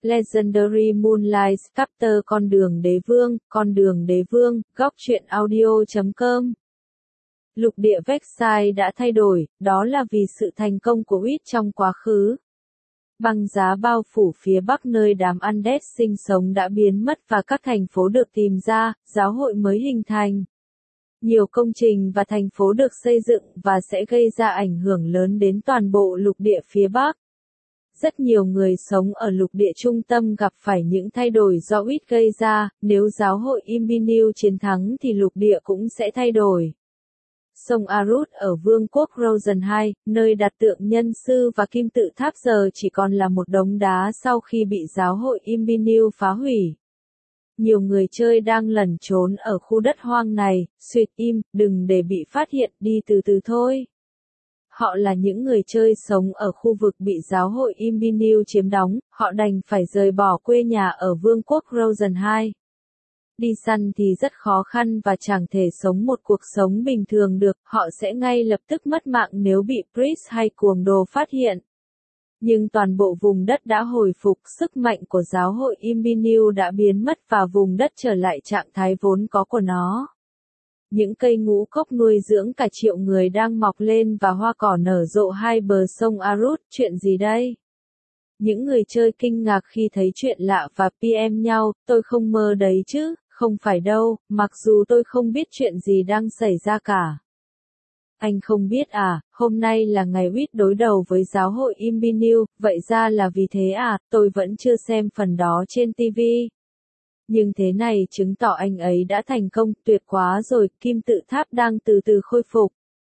Legendary Moonlight Chapter Con đường đế vương, góc truyện audio.com. Lục địa Vexai đã thay đổi, đó là vì sự thành công của Witch trong quá khứ. Băng giá bao phủ phía bắc nơi đám Undead sinh sống đã biến mất và các thành phố được tìm ra, giáo hội mới hình thành. Nhiều công trình và thành phố được xây dựng và sẽ gây ra ảnh hưởng lớn đến toàn bộ lục địa phía bắc. Rất nhiều người sống ở lục địa trung tâm gặp phải những thay đổi do Witch gây ra, nếu giáo hội Imbinew chiến thắng thì lục địa cũng sẽ thay đổi. Sông Arut ở vương quốc Rosen 2, nơi đặt tượng nhân sư và kim tự tháp giờ chỉ còn là một đống đá sau khi bị giáo hội Imbinew phá hủy. Nhiều người chơi đang lẩn trốn ở khu đất hoang này, suýt im, đừng để bị phát hiện, đi từ từ thôi. Họ là những người chơi sống ở khu vực bị giáo hội Imbinew chiếm đóng, họ đành phải rời bỏ quê nhà ở vương quốc Rosen 2. Đi săn thì rất khó khăn và chẳng thể sống một cuộc sống bình thường được, họ sẽ ngay lập tức mất mạng nếu bị Priest hay cuồng đồ phát hiện. Nhưng toàn bộ vùng đất đã hồi phục, sức mạnh của giáo hội Imbinew đã biến mất và vùng đất trở lại trạng thái vốn có của nó. Những cây ngũ cốc nuôi dưỡng cả triệu người đang mọc lên và hoa cỏ nở rộ hai bờ sông Arut, chuyện gì đây? Những người chơi kinh ngạc khi thấy chuyện lạ và PM nhau, tôi không mơ đấy chứ, không phải đâu, mặc dù tôi không biết chuyện gì đang xảy ra cả. Anh không biết à, hôm nay là ngày Witch đối đầu với giáo hội Imbinew, vậy ra là vì thế à, tôi vẫn chưa xem phần đó trên TV. Nhưng thế này chứng tỏ anh ấy đã thành công, tuyệt quá rồi, kim tự tháp đang từ từ khôi phục.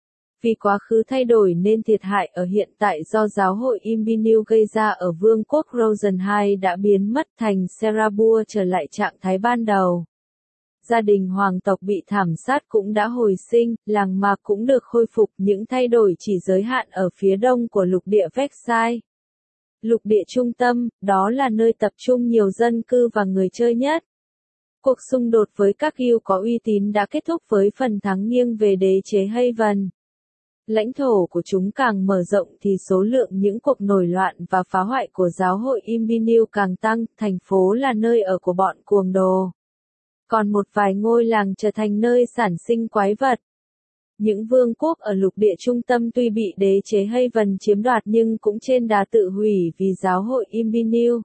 Vì quá khứ thay đổi nên thiệt hại ở hiện tại do giáo hội Imbinew gây ra ở vương quốc Rosen 2 đã biến mất, thành Serabur trở lại trạng thái ban đầu. Gia đình hoàng tộc bị thảm sát cũng đã hồi sinh, làng mạc cũng được khôi phục, những thay đổi chỉ giới hạn ở phía đông của lục địa Vexai. Lục địa trung tâm, đó là nơi tập trung nhiều dân cư và người chơi nhất. Cuộc xung đột với các guild có uy tín đã kết thúc với phần thắng nghiêng về đế chế Haven. Lãnh thổ của chúng càng mở rộng thì số lượng những cuộc nổi loạn và phá hoại của giáo hội Imbinew càng tăng, thành phố là nơi ở của bọn cuồng đồ. Còn một vài ngôi làng trở thành nơi sản sinh quái vật. Những vương quốc ở lục địa trung tâm tuy bị đế chế Haven chiếm đoạt nhưng cũng trên đà tự hủy vì giáo hội Imbinew.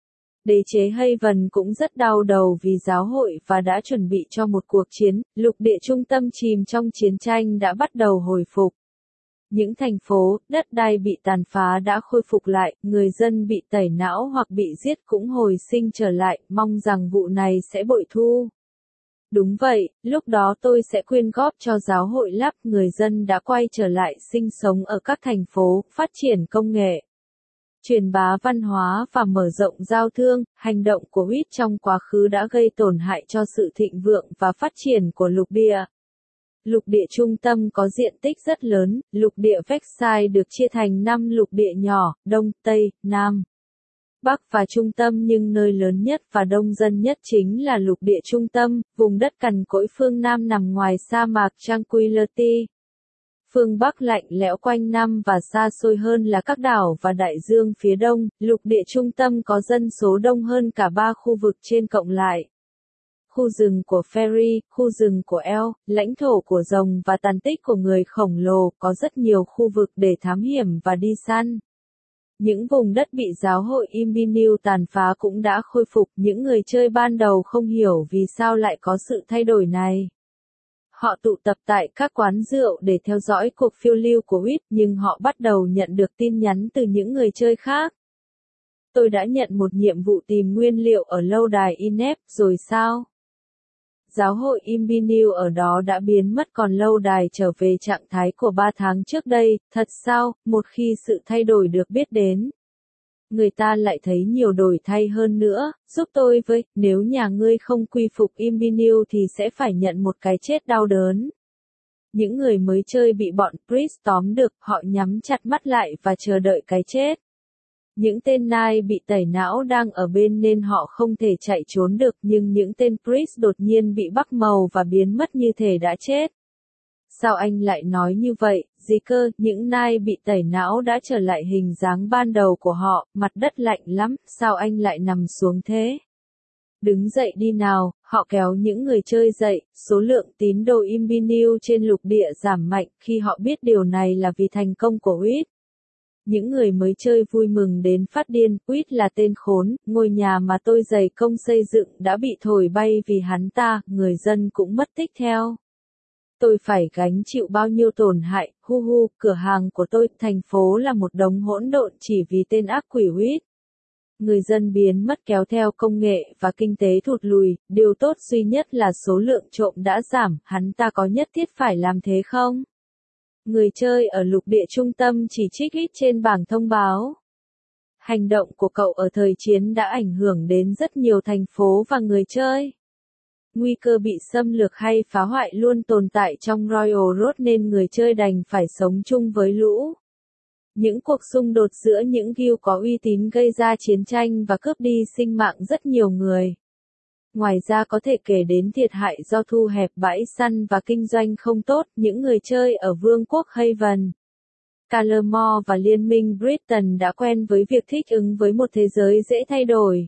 Đế chế Haven cũng rất đau đầu vì giáo hội và đã chuẩn bị cho một cuộc chiến, lục địa trung tâm chìm trong chiến tranh đã bắt đầu hồi phục. Những thành phố, đất đai bị tàn phá đã khôi phục lại, người dân bị tẩy não hoặc bị giết cũng hồi sinh trở lại, mong rằng vụ này sẽ bội thu. Đúng vậy, lúc đó tôi sẽ quyên góp cho giáo hội lắp, người dân đã quay trở lại sinh sống ở các thành phố, phát triển công nghệ, truyền bá văn hóa và mở rộng giao thương. Hành động của Witch trong quá khứ đã gây tổn hại cho sự thịnh vượng và phát triển của lục địa. Lục địa trung tâm có diện tích rất lớn, lục địa Vexai được chia thành 5 lục địa nhỏ, Đông, Tây, Nam, Bắc và Trung tâm, nhưng nơi lớn nhất và đông dân nhất chính là lục địa trung tâm, vùng đất cằn cỗi phương Nam nằm ngoài sa mạc Tranquility. Phương Bắc lạnh lẽo quanh năm và xa xôi hơn là các đảo và đại dương phía đông, lục địa trung tâm có dân số đông hơn cả 3 khu vực trên cộng lại. Khu rừng của Fairy, khu rừng của Elf, lãnh thổ của rồng và tàn tích của người khổng lồ, có rất nhiều khu vực để thám hiểm và đi săn. Những vùng đất bị giáo hội Imbinew tàn phá cũng đã khôi phục, những người chơi ban đầu không hiểu vì sao lại có sự thay đổi này. Họ tụ tập tại các quán rượu để theo dõi cuộc phiêu lưu của Witch, nhưng họ bắt đầu nhận được tin nhắn từ những người chơi khác. Tôi đã nhận một nhiệm vụ tìm nguyên liệu ở lâu đài Inep, rồi sao? Giáo hội Imbinew ở đó đã biến mất còn lâu đài trở về trạng thái của 3 tháng trước đây, thật sao? Một khi sự thay đổi được biết đến, người ta lại thấy nhiều đổi thay hơn nữa. Giúp tôi với, nếu nhà ngươi không quy phục Imbinew thì sẽ phải nhận một cái chết đau đớn. Những người mới chơi bị bọn Priest tóm được, họ nhắm chặt mắt lại và chờ đợi cái chết. Những tên Nai bị tẩy não đang ở bên nên họ không thể chạy trốn được, nhưng những tên Priest đột nhiên bị bắc màu và biến mất như thể đã chết. Sao anh lại nói như vậy, gì cơ, những nai bị tẩy não đã trở lại hình dáng ban đầu của họ, mặt đất lạnh lắm, sao anh lại nằm xuống thế? Đứng dậy đi nào, họ kéo những người chơi dậy, số lượng tín đồ Imbiniu trên lục địa giảm mạnh, khi họ biết điều này là vì thành công của Huýt. Những người mới chơi vui mừng đến phát điên, Huýt là tên khốn, ngôi nhà mà tôi dày công xây dựng đã bị thổi bay vì hắn ta, người dân cũng mất tích theo. Tôi phải gánh chịu bao nhiêu tổn hại, hu hu, cửa hàng của tôi, thành phố là một đống hỗn độn chỉ vì tên ác quỷ Huýt. Người dân biến mất kéo theo công nghệ và kinh tế thụt lùi, điều tốt duy nhất là số lượng trộm đã giảm, hắn ta có nhất thiết phải làm thế không? Người chơi ở lục địa trung tâm chỉ trích Huýt trên bảng thông báo. Hành động của cậu ở thời chiến đã ảnh hưởng đến rất nhiều thành phố và người chơi. Nguy cơ bị xâm lược hay phá hoại luôn tồn tại trong Royal Road nên người chơi đành phải sống chung với lũ. Những cuộc xung đột giữa những guild có uy tín gây ra chiến tranh và cướp đi sinh mạng rất nhiều người. Ngoài ra có thể kể đến thiệt hại do thu hẹp bãi săn và kinh doanh không tốt, những người chơi ở Vương quốc Haven, Calamore và Liên minh Britain đã quen với việc thích ứng với một thế giới dễ thay đổi.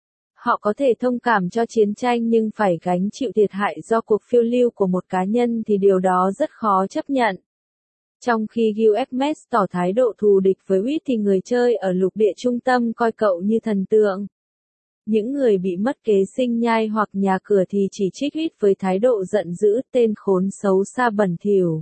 Họ có thể thông cảm cho chiến tranh nhưng phải gánh chịu thiệt hại do cuộc phiêu lưu của một cá nhân thì điều đó rất khó chấp nhận. Trong khi Guild Xmas tỏ thái độ thù địch với Huýt thì người chơi ở lục địa trung tâm coi cậu như thần tượng. Những người bị mất kế sinh nhai hoặc nhà cửa thì chỉ trích Huýt với thái độ giận dữ, tên khốn xấu xa bẩn thỉu.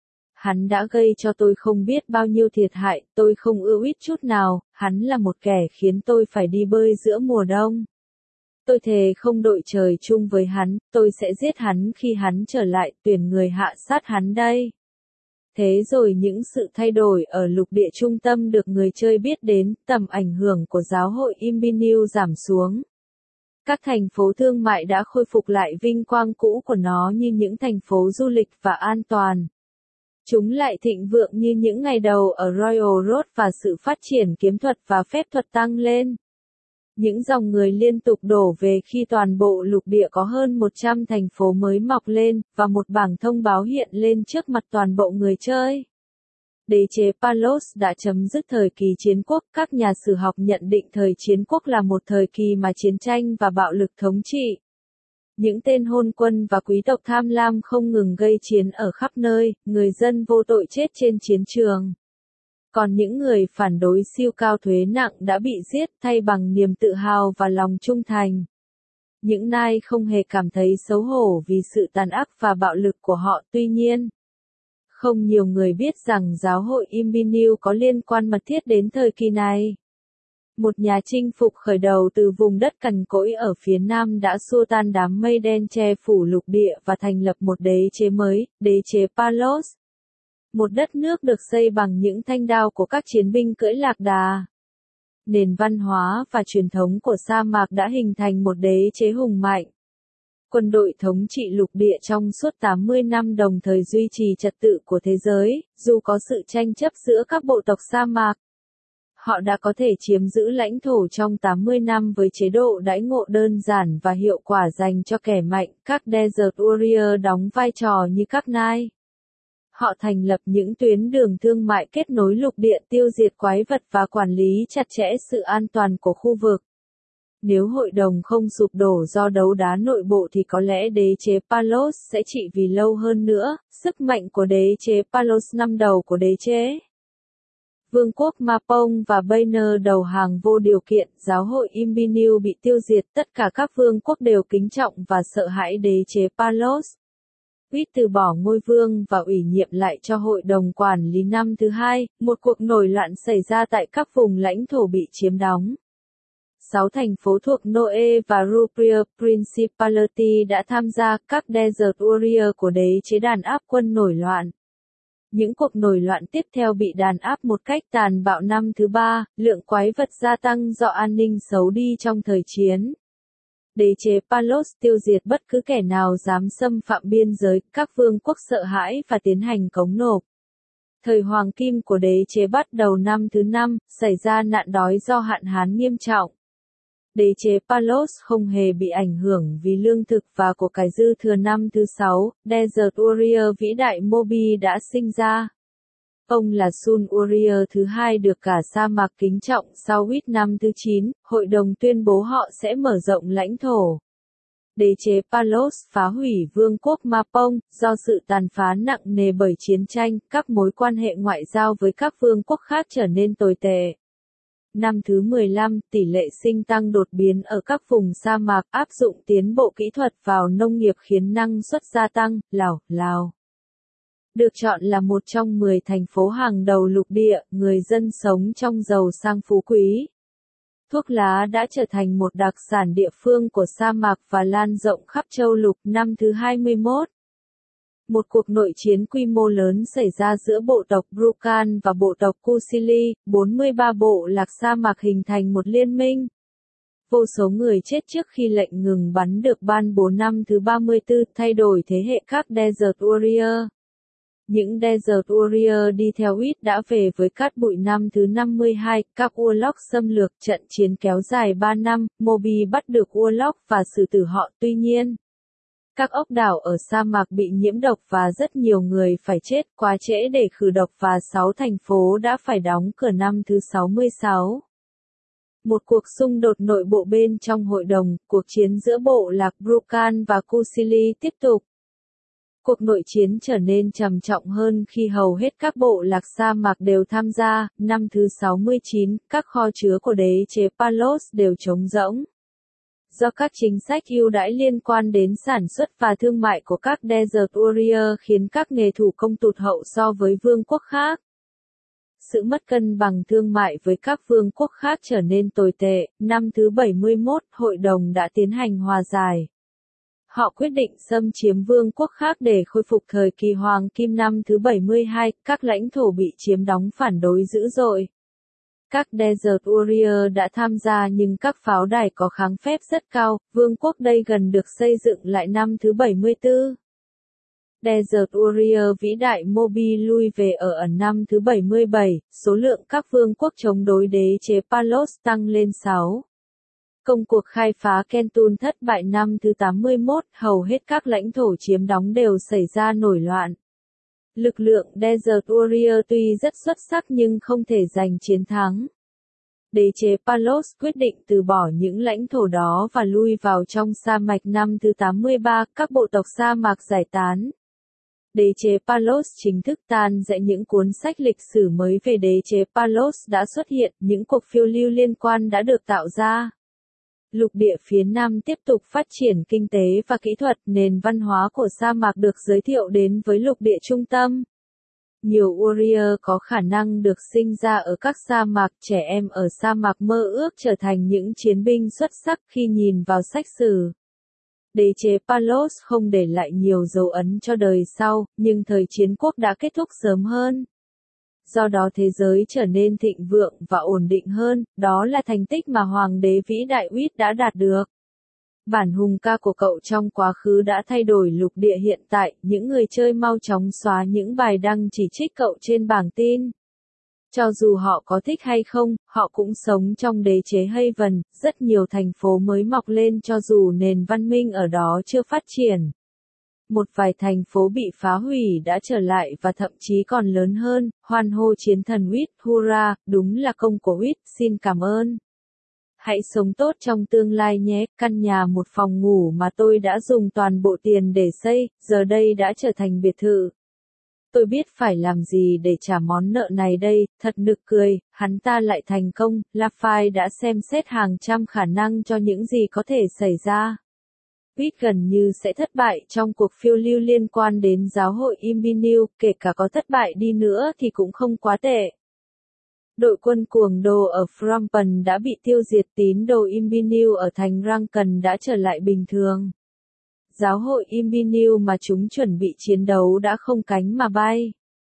Hắn đã gây cho tôi không biết bao nhiêu thiệt hại, tôi không ưa Huýt chút nào, hắn là một kẻ khiến tôi phải đi bơi giữa mùa đông. Tôi thề không đội trời chung với hắn, tôi sẽ giết hắn khi hắn trở lại, tuyển người hạ sát hắn đây. Thế rồi những sự thay đổi ở lục địa trung tâm được người chơi biết đến, tầm ảnh hưởng của giáo hội Imbiniu giảm xuống. Các thành phố thương mại đã khôi phục lại vinh quang cũ của nó như những thành phố du lịch và an toàn. Chúng lại thịnh vượng như những ngày đầu ở Royal Road và sự phát triển kiếm thuật và phép thuật tăng lên. Những dòng người liên tục đổ về khi toàn bộ lục địa có hơn 100 thành phố mới mọc lên, và một bảng thông báo hiện lên trước mặt toàn bộ người chơi. Đế chế Palos đã chấm dứt thời kỳ chiến quốc, các nhà sử học nhận định thời chiến quốc là một thời kỳ mà chiến tranh và bạo lực thống trị. Những tên hôn quân và quý tộc tham lam không ngừng gây chiến ở khắp nơi, người dân vô tội chết trên chiến trường. Còn những người phản đối siêu cao thuế nặng đã bị giết thay bằng niềm tự hào và lòng trung thành. Những nai không hề cảm thấy xấu hổ vì sự tàn ác và bạo lực của họ, tuy nhiên. Không nhiều người biết rằng giáo hội Imbiniu có liên quan mật thiết đến thời kỳ này. Một nhà chinh phục khởi đầu từ vùng đất cằn cỗi ở phía nam đã xua tan đám mây đen che phủ lục địa và thành lập một đế chế mới, đế chế Palos. Một đất nước được xây bằng những thanh đao của các chiến binh cưỡi lạc đà. Nền văn hóa và truyền thống của sa mạc đã hình thành một đế chế hùng mạnh. Quân đội thống trị lục địa trong suốt 80 năm đồng thời duy trì trật tự của thế giới, dù có sự tranh chấp giữa các bộ tộc sa mạc. Họ đã có thể chiếm giữ lãnh thổ trong 80 năm với chế độ đãi ngộ đơn giản và hiệu quả dành cho kẻ mạnh, các Desert Warrior đóng vai trò như các nai. Họ thành lập những tuyến đường thương mại kết nối lục địa tiêu diệt quái vật và quản lý chặt chẽ sự an toàn của khu vực. Nếu hội đồng không sụp đổ do đấu đá nội bộ thì có lẽ đế chế Palos sẽ trị vì lâu hơn nữa, sức mạnh của đế chế Palos năm đầu của đế chế. Vương quốc Mapong và Banner đầu hàng vô điều kiện, giáo hội Imbiniu bị tiêu diệt, tất cả các vương quốc đều kính trọng và sợ hãi đế chế Palos. Huýt từ bỏ ngôi vương và ủy nhiệm lại cho hội đồng quản lý năm thứ hai, một cuộc nổi loạn xảy ra tại các vùng lãnh thổ bị chiếm đóng. 6 thành phố thuộc Noe và Ruprier Principality đã tham gia các Desert Warrior của đế chế đàn áp quân nổi loạn. Những cuộc nổi loạn tiếp theo bị đàn áp một cách tàn bạo năm thứ ba, lượng quái vật gia tăng do an ninh xấu đi trong thời chiến. Đế chế Palos tiêu diệt bất cứ kẻ nào dám xâm phạm biên giới, các vương quốc sợ hãi và tiến hành cống nộp. Thời hoàng kim của đế chế bắt đầu năm thứ 5, xảy ra nạn đói do hạn hán nghiêm trọng. Đế chế Palos không hề bị ảnh hưởng vì lương thực và của cải dư thừa. Năm thứ 6, Desert Warrior vĩ đại Moby đã sinh ra. Ông là Sun Warrior thứ hai được cả sa mạc kính trọng. Sau Wit năm thứ 9, hội đồng tuyên bố họ sẽ mở rộng lãnh thổ. Đế chế Palos phá hủy vương quốc Mapong, do sự tàn phá nặng nề bởi chiến tranh, các mối quan hệ ngoại giao với các vương quốc khác trở nên tồi tệ. Năm thứ 15, tỷ lệ sinh tăng đột biến ở các vùng sa mạc, áp dụng tiến bộ kỹ thuật vào nông nghiệp khiến năng suất gia tăng. Lào được chọn là một trong 10 thành phố hàng đầu lục địa, người dân sống trong giàu sang phú quý. Thuốc lá đã trở thành một đặc sản địa phương của sa mạc và lan rộng khắp châu lục. Năm thứ 21, một cuộc nội chiến quy mô lớn xảy ra giữa bộ tộc Brucan và bộ tộc Kusili, 43 bộ lạc sa mạc hình thành một liên minh. Vô số người chết trước khi lệnh ngừng bắn được ban bố. Năm thứ 34, thay đổi thế hệ các Desert Warrior. Những Desert Warrior đi theo Wit đã về với cát bụi. Năm thứ 52, các Urlock xâm lược, trận chiến kéo dài 3 năm, Moby bắt được Urlock và xử tử họ. Tuy nhiên, các ốc đảo ở sa mạc bị nhiễm độc và rất nhiều người phải chết, quá trễ để khử độc và 6 thành phố đã phải đóng cửa. Năm thứ 66, một cuộc xung đột nội bộ bên trong hội đồng, cuộc chiến giữa bộ lạc Brucan và Kusili tiếp tục. Cuộc nội chiến trở nên trầm trọng hơn khi hầu hết các bộ lạc sa mạc đều tham gia. Năm thứ 69, các kho chứa của đế chế Palos đều trống rỗng. Do các chính sách ưu đãi liên quan đến sản xuất và thương mại của các Desert Warrior khiến các nghề thủ công tụt hậu so với vương quốc khác. Sự mất cân bằng thương mại với các vương quốc khác trở nên tồi tệ. Năm thứ 71, hội đồng đã tiến hành hòa giải. Họ quyết định xâm chiếm vương quốc khác để khôi phục thời kỳ hoàng kim. Năm thứ 72, các lãnh thổ bị chiếm đóng phản đối dữ dội. Các Desert Warrior đã tham gia nhưng các pháo đài có kháng phép rất cao, vương quốc đây gần được xây dựng lại. Năm thứ 74, Desert Warrior vĩ đại Moby lui về ở ẩn. Năm thứ 77, số lượng các vương quốc chống đối đế chế Palos tăng lên 6. Công cuộc khai phá Kentun thất bại. Năm thứ 81, hầu hết các lãnh thổ chiếm đóng đều xảy ra nổi loạn. Lực lượng Desert Warrior tuy rất xuất sắc nhưng không thể giành chiến thắng. Đế chế Palos quyết định từ bỏ những lãnh thổ đó và lui vào trong sa mạc. Năm thứ 83, các bộ tộc sa mạc giải tán. Đế chế Palos chính thức tan rã. Những cuốn sách lịch sử mới về đế chế Palos đã xuất hiện, những cuộc phiêu lưu liên quan đã được tạo ra. Lục địa phía Nam tiếp tục phát triển kinh tế và kỹ thuật, nền văn hóa của sa mạc được giới thiệu đến với lục địa trung tâm. Nhiều warrior có khả năng được sinh ra ở các sa mạc, trẻ em ở sa mạc mơ ước trở thành những chiến binh xuất sắc. Khi nhìn vào sách sử, đế chế Palos không để lại nhiều dấu ấn cho đời sau, nhưng thời chiến quốc đã kết thúc sớm hơn. Do đó thế giới trở nên thịnh vượng và ổn định hơn, đó là thành tích mà Hoàng đế vĩ đại Wit đã đạt được. Bản hùng ca của cậu trong quá khứ đã thay đổi lục địa hiện tại, những người chơi mau chóng xóa những bài đăng chỉ trích cậu trên bảng tin. Cho dù họ có thích hay không, họ cũng sống trong đế chế Haven, rất nhiều thành phố mới mọc lên cho dù nền văn minh ở đó chưa phát triển. Một vài thành phố bị phá hủy đã trở lại và thậm chí còn lớn hơn. Hoan hô chiến thần Wit, hurra, đúng là công của Wit, xin cảm ơn. Hãy sống tốt trong tương lai nhé. Căn nhà một phòng ngủ mà tôi đã dùng toàn bộ tiền để xây, giờ đây đã trở thành biệt thự. Tôi biết phải làm gì để trả món nợ này đây, thật nực cười, hắn ta lại thành công. Lafay đã xem xét hàng trăm khả năng cho những gì có thể xảy ra. Wit gần như sẽ thất bại trong cuộc phiêu lưu liên quan đến giáo hội Imbinu, kể cả có thất bại đi nữa thì cũng không quá tệ. Đội quân cuồng đồ ở Phnompenh đã bị tiêu diệt, tín đồ Imbinu ở thành Rankan đã trở lại bình thường. Giáo hội Imbinu mà chúng chuẩn bị chiến đấu đã không cánh mà bay.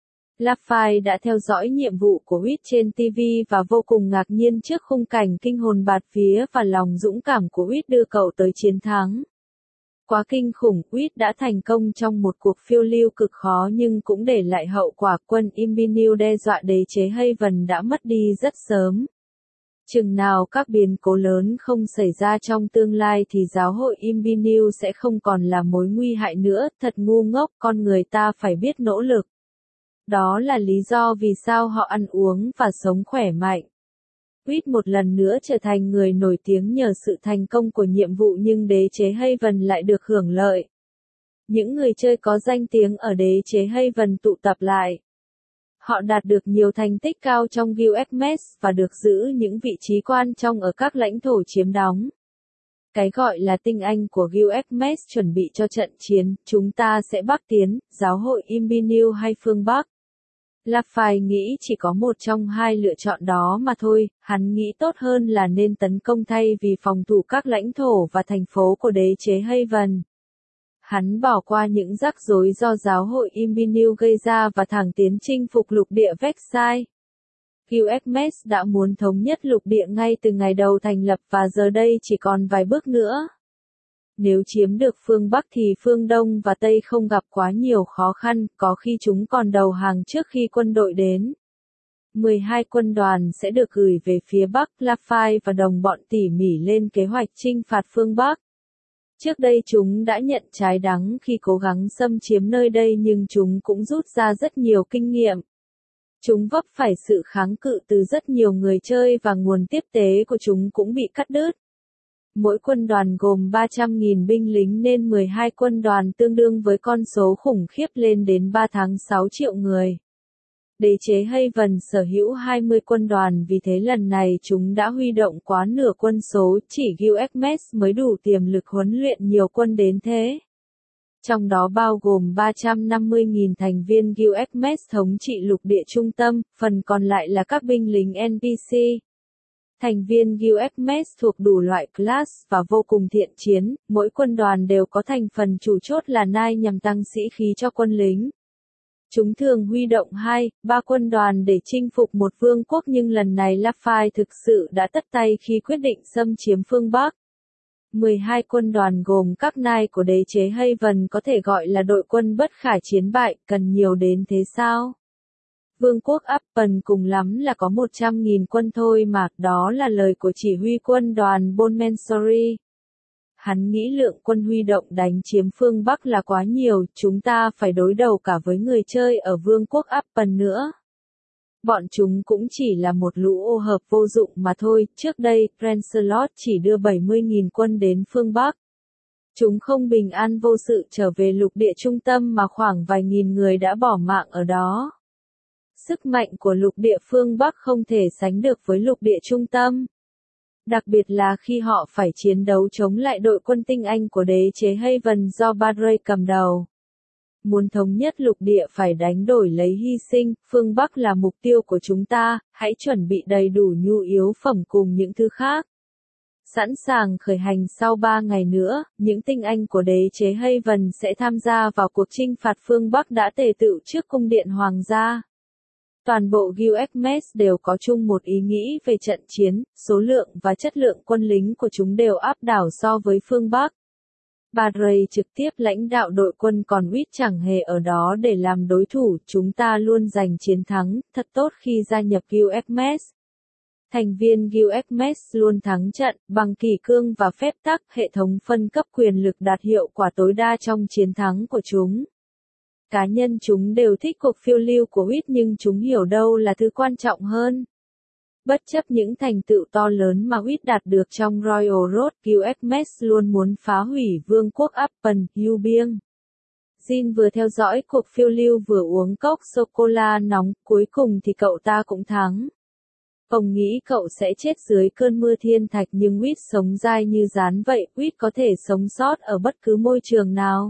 Lafay đã theo dõi nhiệm vụ của Wit trên TV và vô cùng ngạc nhiên trước khung cảnh kinh hồn bạt vía và lòng dũng cảm của Wit đưa cậu tới chiến thắng. Quá kinh khủng, Wit đã thành công trong một cuộc phiêu lưu cực khó nhưng cũng để lại hậu quả. Quân Imbinu đe dọa đế chế Haven đã mất đi rất sớm. Chừng nào các biến cố lớn không xảy ra trong tương lai thì giáo hội Imbinew sẽ không còn là mối nguy hại nữa, thật ngu ngốc, con người ta phải biết nỗ lực. Đó là lý do vì sao họ ăn uống và sống khỏe mạnh. Reed một lần nữa trở thành người nổi tiếng nhờ sự thành công của nhiệm vụ nhưng đế chế Haven lại được hưởng lợi. Những người chơi có danh tiếng ở đế chế Haven tụ tập lại. Họ đạt được nhiều thành tích cao trong Guildmass và được giữ những vị trí quan trọng ở các lãnh thổ chiếm đóng. Cái gọi là tinh anh của Guildmass chuẩn bị cho trận chiến, chúng ta sẽ bắc tiến, giáo hội Imbinew hay phương Bắc. Lafay nghĩ chỉ có một trong hai lựa chọn đó mà thôi, hắn nghĩ tốt hơn là nên tấn công thay vì phòng thủ các lãnh thổ và thành phố của đế chế Haven. Hắn bỏ qua những rắc rối do giáo hội Imbinew gây ra và thẳng tiến chinh phục lục địa Versailles. Guildmass đã muốn thống nhất lục địa ngay từ ngày đầu thành lập và giờ đây chỉ còn vài bước nữa. Nếu chiếm được phương Bắc thì phương Đông và Tây không gặp quá nhiều khó khăn, có khi chúng còn đầu hàng trước khi quân đội đến. 12 quân đoàn sẽ được gửi về phía Bắc, Lafay và đồng bọn tỉ mỉ lên kế hoạch chinh phạt phương Bắc. Trước đây chúng đã nhận trái đắng khi cố gắng xâm chiếm nơi đây nhưng chúng cũng rút ra rất nhiều kinh nghiệm. Chúng vấp phải sự kháng cự từ rất nhiều người chơi và nguồn tiếp tế của chúng cũng bị cắt đứt. Mỗi quân đoàn gồm 300.000 binh lính nên 12 quân đoàn tương đương với con số khủng khiếp lên đến 3,6 triệu người. Đế chế Haven sở hữu 20 quân đoàn vì thế lần này chúng đã huy động quá nửa quân số, chỉ Guildmass mới đủ tiềm lực huấn luyện nhiều quân đến thế. Trong đó bao gồm 350.000 thành viên Guildmass thống trị lục địa trung tâm, phần còn lại là các binh lính NPC. Thành viên Guildmass thuộc đủ loại class và vô cùng thiện chiến, mỗi quân đoàn đều có thành phần chủ chốt là Knight nhằm tăng sĩ khí cho quân lính. Chúng thường huy động 2-3 quân đoàn để chinh phục một vương quốc nhưng lần này Lafay thực sự đã tất tay khi quyết định xâm chiếm phương Bắc. 12 quân đoàn gồm các Knight của đế chế Haven có thể gọi là đội quân bất khả chiến bại, cần nhiều đến thế sao? Vương quốc Appen cùng lắm là có 100.000 quân thôi mà, đó là lời của chỉ huy quân đoàn Bonmensori. Hắn nghĩ lượng quân huy động đánh chiếm phương Bắc là quá nhiều, chúng ta phải đối đầu cả với người chơi ở vương quốc Appen nữa. Bọn chúng cũng chỉ là một lũ ô hợp vô dụng mà thôi, trước đây, Lancelot chỉ đưa 70.000 quân đến phương Bắc. Chúng không bình an vô sự trở về lục địa trung tâm mà khoảng vài nghìn người đã bỏ mạng ở đó. Sức mạnh của lục địa phương Bắc không thể sánh được với lục địa trung tâm. Đặc biệt là khi họ phải chiến đấu chống lại đội quân tinh anh của đế chế Haven do Badrey cầm đầu. Muốn thống nhất lục địa phải đánh đổi lấy hy sinh, phương Bắc là mục tiêu của chúng ta, hãy chuẩn bị đầy đủ nhu yếu phẩm cùng những thứ khác. Sẵn sàng khởi hành sau 3 ngày nữa, những tinh anh của đế chế Haven sẽ tham gia vào cuộc chinh phạt phương Bắc đã tề tựu trước cung điện hoàng gia. Toàn bộ Guildmass đều có chung một ý nghĩ về trận chiến, số lượng và chất lượng quân lính của chúng đều áp đảo so với phương Bắc. Badrey trực tiếp lãnh đạo đội quân còn Reed chẳng hề ở đó để làm đối thủ, chúng ta luôn giành chiến thắng, thật tốt khi gia nhập Guildmass. Thành viên Guildmass luôn thắng trận, bằng kỷ cương và phép tắc, hệ thống phân cấp quyền lực đạt hiệu quả tối đa trong chiến thắng của chúng. Cá nhân chúng đều thích cuộc phiêu lưu của Reed nhưng chúng hiểu đâu là thứ quan trọng hơn. Bất chấp những thành tựu to lớn mà Reed đạt được trong Royal Road, Guildmass luôn muốn phá hủy vương quốc Appen, Ubieng. Jin vừa theo dõi cuộc phiêu lưu vừa uống cốc sô-cô-la nóng, cuối cùng thì cậu ta cũng thắng. Ông nghĩ cậu sẽ chết dưới cơn mưa thiên thạch nhưng Reed sống dai như rán vậy, Reed có thể sống sót ở bất cứ môi trường nào.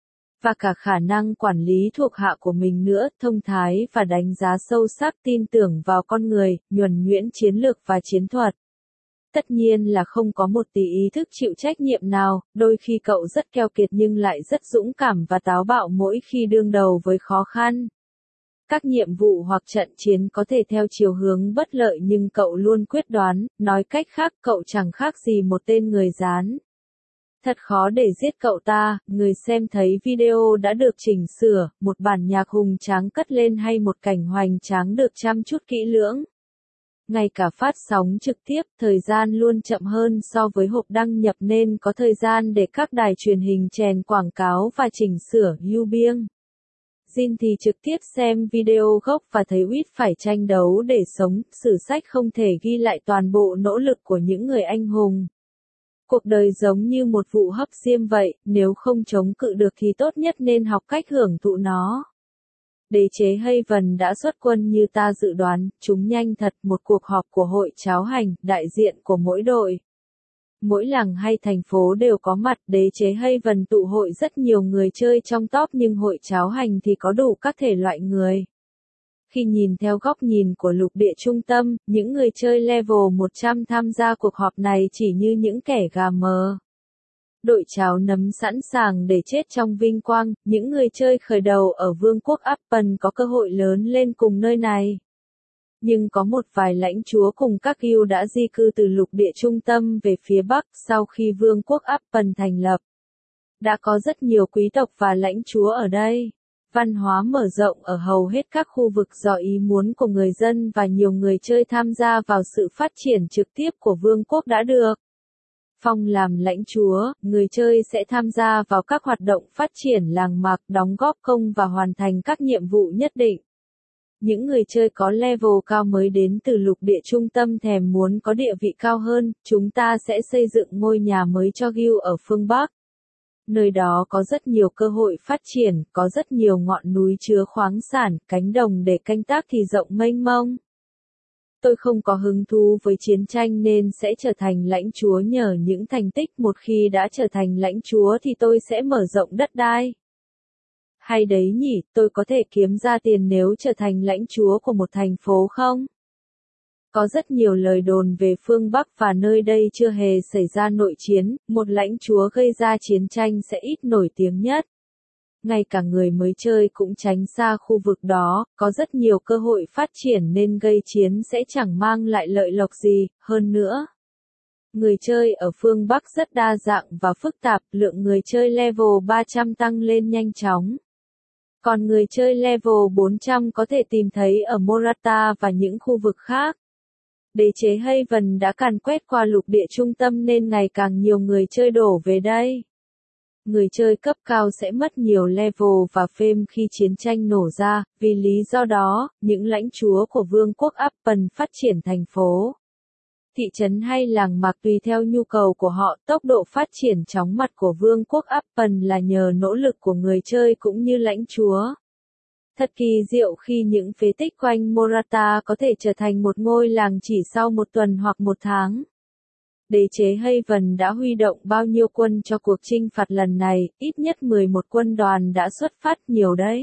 Và cả khả năng quản lý thuộc hạ của mình nữa, thông thái và đánh giá sâu sắc tin tưởng vào con người, nhuần nhuyễn chiến lược và chiến thuật. Tất nhiên là không có một tí ý thức chịu trách nhiệm nào, đôi khi cậu rất keo kiệt nhưng lại rất dũng cảm và táo bạo mỗi khi đương đầu với khó khăn. Các nhiệm vụ hoặc trận chiến có thể theo chiều hướng bất lợi nhưng cậu luôn quyết đoán, nói cách khác cậu chẳng khác gì một tên người rán. Thật khó để giết cậu ta, người xem thấy video đã được chỉnh sửa, một bản nhạc hùng tráng cất lên hay một cảnh hoành tráng được chăm chút kỹ lưỡng. Ngay cả phát sóng trực tiếp, thời gian luôn chậm hơn so với hộp đăng nhập nên có thời gian để các đài truyền hình chèn quảng cáo và chỉnh sửa, ưu biếng. Jin thì trực tiếp xem video gốc và thấy Wit phải tranh đấu để sống, sử sách không thể ghi lại toàn bộ nỗ lực của những người anh hùng. Cuộc đời giống như một vụ hấp diêm vậy, nếu không chống cự được thì tốt nhất nên học cách hưởng thụ nó. Đế chế Haven đã xuất quân như ta dự đoán, chúng nhanh thật, một cuộc họp của hội cháo hành, đại diện của mỗi đội. Mỗi làng hay thành phố đều có mặt, đế chế Haven tụ hội rất nhiều người chơi trong top nhưng hội cháo hành thì có đủ các thể loại người. Khi nhìn theo góc nhìn của lục địa trung tâm, những người chơi level 100 tham gia cuộc họp này chỉ như những kẻ gà mờ. Đội cháo nấm sẵn sàng để chết trong vinh quang, những người chơi khởi đầu ở vương quốc Appen có cơ hội lớn lên cùng nơi này. Nhưng có một vài lãnh chúa cùng các guild đã di cư từ lục địa trung tâm về phía Bắc sau khi vương quốc Appen thành lập. Đã có rất nhiều quý tộc và lãnh chúa ở đây. Văn hóa mở rộng ở hầu hết các khu vực do ý muốn của người dân và nhiều người chơi tham gia vào sự phát triển trực tiếp của vương quốc đã được. Phong làm lãnh chúa, người chơi sẽ tham gia vào các hoạt động phát triển làng mạc, đóng góp công và hoàn thành các nhiệm vụ nhất định. Những người chơi có level cao mới đến từ lục địa trung tâm thèm muốn có địa vị cao hơn, chúng ta sẽ xây dựng ngôi nhà mới cho guild ở phương Bắc. Nơi đó có rất nhiều cơ hội phát triển, có rất nhiều ngọn núi chứa khoáng sản, cánh đồng để canh tác thì rộng mênh mông. Tôi không có hứng thú với chiến tranh nên sẽ trở thành lãnh chúa nhờ những thành tích, một khi đã trở thành lãnh chúa thì tôi sẽ mở rộng đất đai. Hay đấy nhỉ, tôi có thể kiếm ra tiền nếu trở thành lãnh chúa của một thành phố không? Có rất nhiều lời đồn về phương Bắc và nơi đây chưa hề xảy ra nội chiến, một lãnh chúa gây ra chiến tranh sẽ ít nổi tiếng nhất. Ngay cả người mới chơi cũng tránh xa khu vực đó, có rất nhiều cơ hội phát triển nên gây chiến sẽ chẳng mang lại lợi lộc gì, hơn nữa. Người chơi ở phương Bắc rất đa dạng và phức tạp, lượng người chơi level 300 tăng lên nhanh chóng. Còn người chơi level 400 có thể tìm thấy ở Morata và những khu vực khác. Đế chế Haven đã càn quét qua lục địa trung tâm nên ngày càng nhiều người chơi đổ về đây. Người chơi cấp cao sẽ mất nhiều level và fame khi chiến tranh nổ ra, vì lý do đó, những lãnh chúa của vương quốc Appen phát triển thành phố, thị trấn hay làng mạc tùy theo nhu cầu của họ. Tốc độ phát triển chóng mặt của vương quốc Appen là nhờ nỗ lực của người chơi cũng như lãnh chúa. Thật kỳ diệu khi những phế tích quanh Morata có thể trở thành một ngôi làng chỉ sau một tuần hoặc một tháng. Đế chế Haven đã huy động bao nhiêu quân cho cuộc chinh phạt lần này, ít nhất 11 quân đoàn đã xuất phát, nhiều đấy.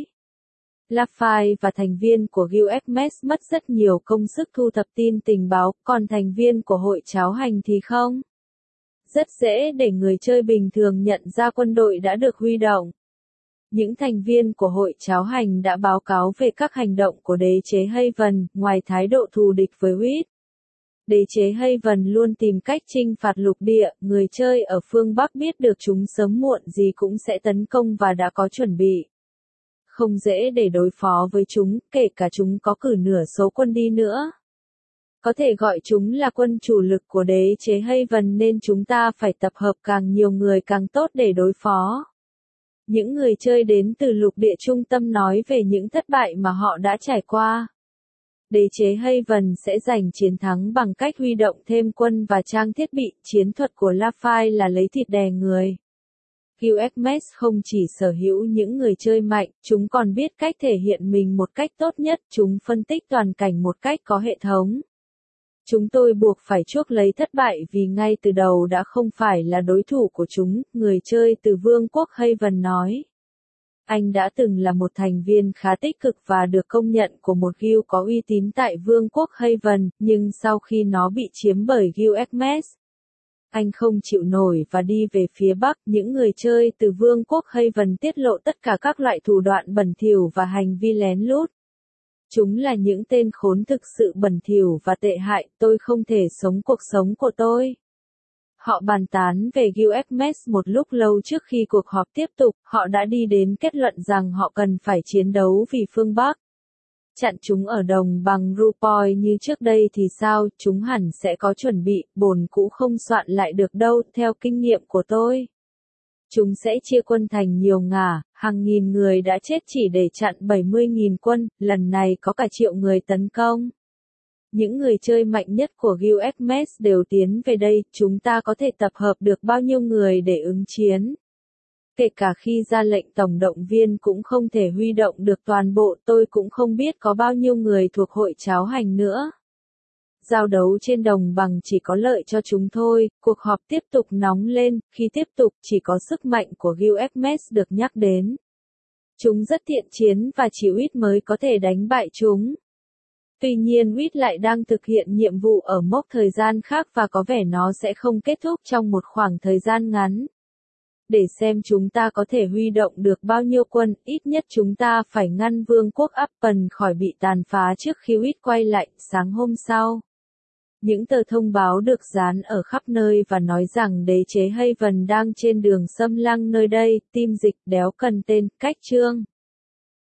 Lafay và thành viên của Guild Hermes mất rất nhiều công sức thu thập tin tình báo, còn thành viên của hội cháo hành thì không. Rất dễ để người chơi bình thường nhận ra quân đội đã được huy động. Những thành viên của hội cháo hành đã báo cáo về các hành động của đế chế Haven, ngoài thái độ thù địch với Wit. Đế chế Haven luôn tìm cách chinh phạt lục địa, người chơi ở phương Bắc biết được chúng sớm muộn gì cũng sẽ tấn công và đã có chuẩn bị. Không dễ để đối phó với chúng, kể cả chúng có cử nửa số quân đi nữa. Có thể gọi chúng là quân chủ lực của đế chế Haven nên chúng ta phải tập hợp càng nhiều người càng tốt để đối phó. Những người chơi đến từ lục địa trung tâm nói về những thất bại mà họ đã trải qua. Đế chế Haven sẽ giành chiến thắng bằng cách huy động thêm quân và trang thiết bị, chiến thuật của Lafay là lấy thịt đè người. Guild Hermes không chỉ sở hữu những người chơi mạnh, chúng còn biết cách thể hiện mình một cách tốt nhất, chúng phân tích toàn cảnh một cách có hệ thống. Chúng tôi buộc phải chuốc lấy thất bại vì ngay từ đầu đã không phải là đối thủ của chúng, người chơi từ vương quốc Haven nói. Anh đã từng là một thành viên khá tích cực và được công nhận của một guild có uy tín tại vương quốc Haven, nhưng sau khi nó bị chiếm bởi Guild Hermes, anh không chịu nổi và đi về phía Bắc. Những người chơi từ vương quốc Haven tiết lộ tất cả các loại thủ đoạn bẩn thỉu và hành vi lén lút. Chúng là những tên khốn thực sự bẩn thỉu và tệ hại, tôi không thể sống cuộc sống của tôi. Họ bàn tán về Guild Hermes một lúc lâu trước khi cuộc họp tiếp tục, họ đã đi đến kết luận rằng họ cần phải chiến đấu vì phương Bắc. chặn chúng ở đồng bằng Rupoi như trước đây thì sao, chúng hẳn sẽ có chuẩn bị, bổn cũ không soạn lại được đâu, theo kinh nghiệm của tôi. Chúng sẽ chia quân thành nhiều ngả, hàng nghìn người đã chết chỉ để chặn 70.000 quân, lần này có cả triệu người tấn công. Những người chơi mạnh nhất của Gilgamesh đều tiến về đây, chúng ta có thể tập hợp được bao nhiêu người để ứng chiến. Kể cả khi ra lệnh tổng động viên cũng không thể huy động được toàn bộ, tôi cũng không biết có bao nhiêu người thuộc hội cháo hành nữa. Giao đấu trên đồng bằng chỉ có lợi cho chúng thôi, cuộc họp tiếp tục nóng lên, khi tiếp tục chỉ có sức mạnh của Gilgamesh được nhắc đến. Chúng rất thiện chiến và chỉ Uýt mới có thể đánh bại chúng. Tuy nhiên Uýt lại đang thực hiện nhiệm vụ ở mốc thời gian khác và có vẻ nó sẽ không kết thúc trong một khoảng thời gian ngắn. Để xem chúng ta có thể huy động được bao nhiêu quân, ít nhất chúng ta phải ngăn vương quốc Appen khỏi bị tàn phá trước khi Uýt quay lại. Sáng hôm sau, những tờ thông báo được dán ở khắp nơi và nói rằng đế chế Haven đang trên đường xâm lăng nơi đây, tim dịch đéo cần tên, cách chương.